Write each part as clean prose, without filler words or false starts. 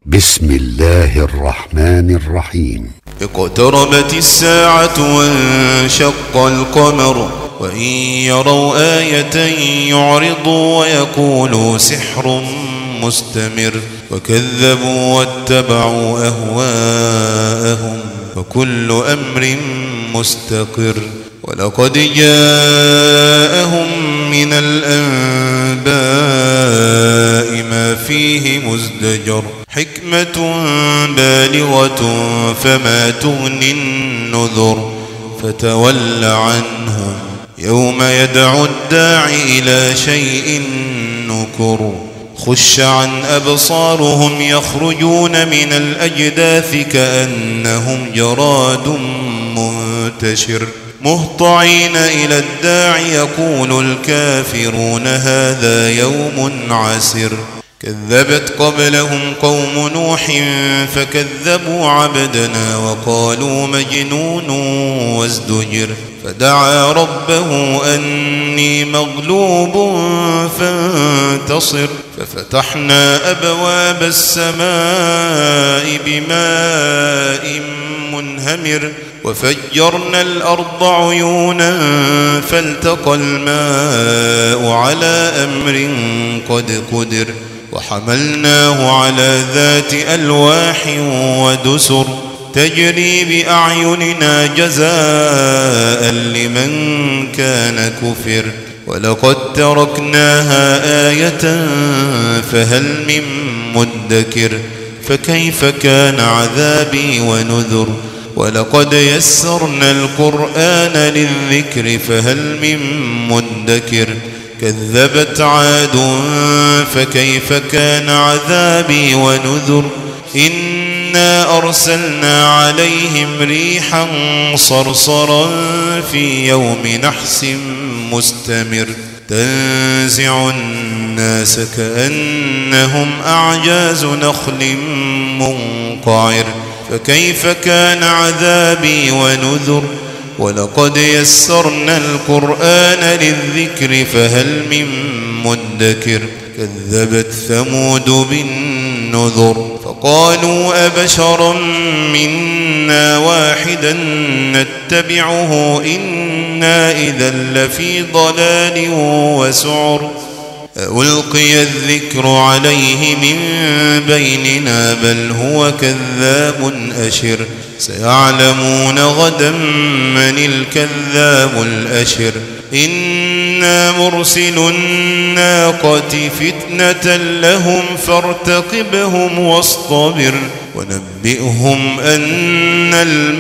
بسم الله الرحمن الرحيم. اقتربت الساعة وانشق القمر وإن يروا آية يعرضوا ويقولوا سحر مستمر وكذبوا واتبعوا أهواءهم وكل أمر مستقر. ولقد جاءهم من الأنباء ما فيه مزدجر حكمة بالغة فما تغني النذر فتول عنهم يوم يدعو الداعي إلى شيء نكر. خش عن أبصارهم يخرجون من الأجداث كأنهم جراد منتشر مهطعين إلى الداعي يقول الكافرون هذا يوم عسر. كذبت قبلهم قوم نوح فكذبوا عبدنا وقالوا مجنون وازدجر. فدعا ربه أني مغلوب فانتصر ففتحنا أبواب السماء بماء منهمر وفجرنا الأرض عيونا فالتقى الماء على أمر قد قدر وحملناه على ذات ألواح ودسر تجري بأعيننا جزاء لمن كان كفر. ولقد تركناها آية فهل من مدكر فكيف كان عذابي ونذر. ولقد يسرنا القرآن للذكر فهل من مدكر. كذبت عاد فكيف كان عذابي ونذر. إنا أرسلنا عليهم ريحا صرصرا في يوم نحس مستمر تنزع الناس كأنهم أعجاز نخل منقعر فكيف كان عذابي ونذر. ولقد يسرنا القرآن للذكر فهل من مدكر. كذبت ثمود بالنذر فقالوا أبشرا منا واحدا نتبعه إنا إذا لفي ضلال وسعر. ألقي الذكر عليه من بيننا بل هو كذاب أشر. سيعلمون غدا من الكذاب الأشر. إنا مرسل الناقة فتنة لهم فارتقبهم واصطبر ونبئهم أن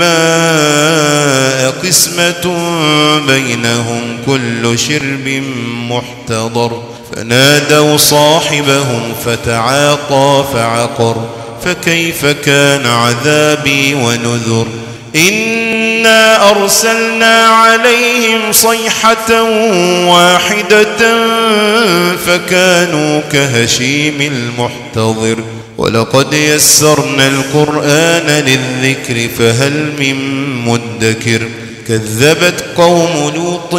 الماء قسمة بينهم كل شرب محتضر. فنادوا صاحبهم فتعاطى فعقر فكيف كان عذابي ونذر. إنا أرسلنا عليهم صيحة واحدة فكانوا كهشيم المحتضر. ولقد يسرنا القرآن للذكر فهل من مدكر. كذبت قوم لوط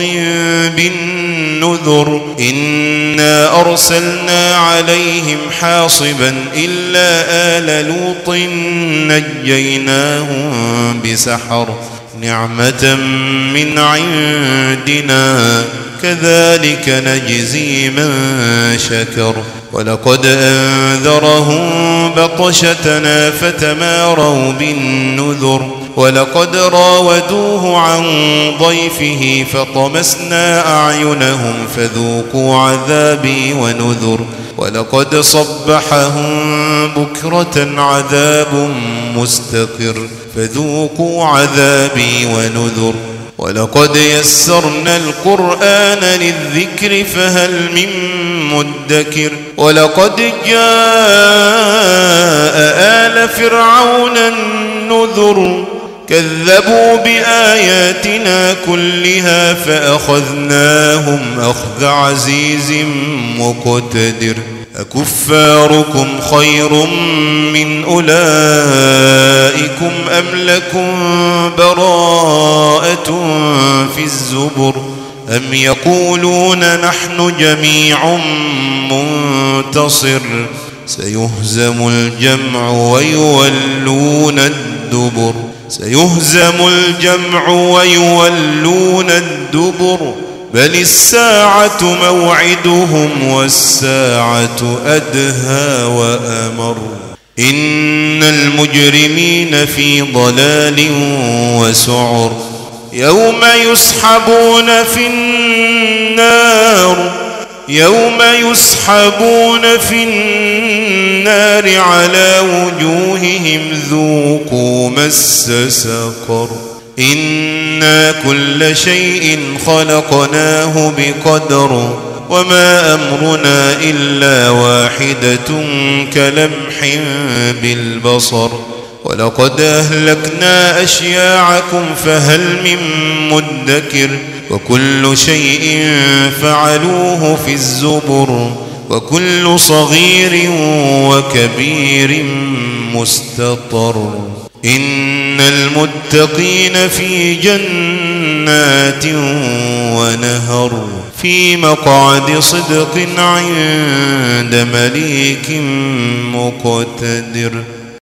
بالنذر إنا أرسلنا عليهم حاصبا إلا آل لوط نجيناهم بسحر نعمة من عندنا كذلك نجزي من شكر. ولقد أنذرهم بطشتنا فتماروا بالنذر. ولقد راودوه عن ضيفه فطمسنا أعينهم فذوقوا عذابي ونذر. ولقد صبحهم بكرة عذاب مستقر فذوقوا عذابي ونذر. ولقد يسرنا القرآن للذكر فهل من مدكر. ولقد جاء آل فرعون النذر كذبوا بآياتنا كلها فأخذناهم أخذ عزيز مقتدر. أكفاركم خير من أولئكم أم لكم براءة في الزبر أم يقولون نحن جميع منتصر سيهزم الجمع ويولون الدبر سيهزم الجمع ويولون الدبر بل الساعة موعدهم والساعة أدهى وأمر إن المجرمين في ضلال وسعر يوم يسحبون في النار على وجوههم ذوقوا مس سقر إنا كل شيء خلقناه بقدر وما أمرنا إلا واحدة كلمح بالبصر ولقد أهلكنا أشياعكم فهل من مدكر وكل شيء فعلوه في الزبر وكل صغير وكبير مستطر إن المتقين في جنات ونهر في مقعد صدق عند مليك مقتدر.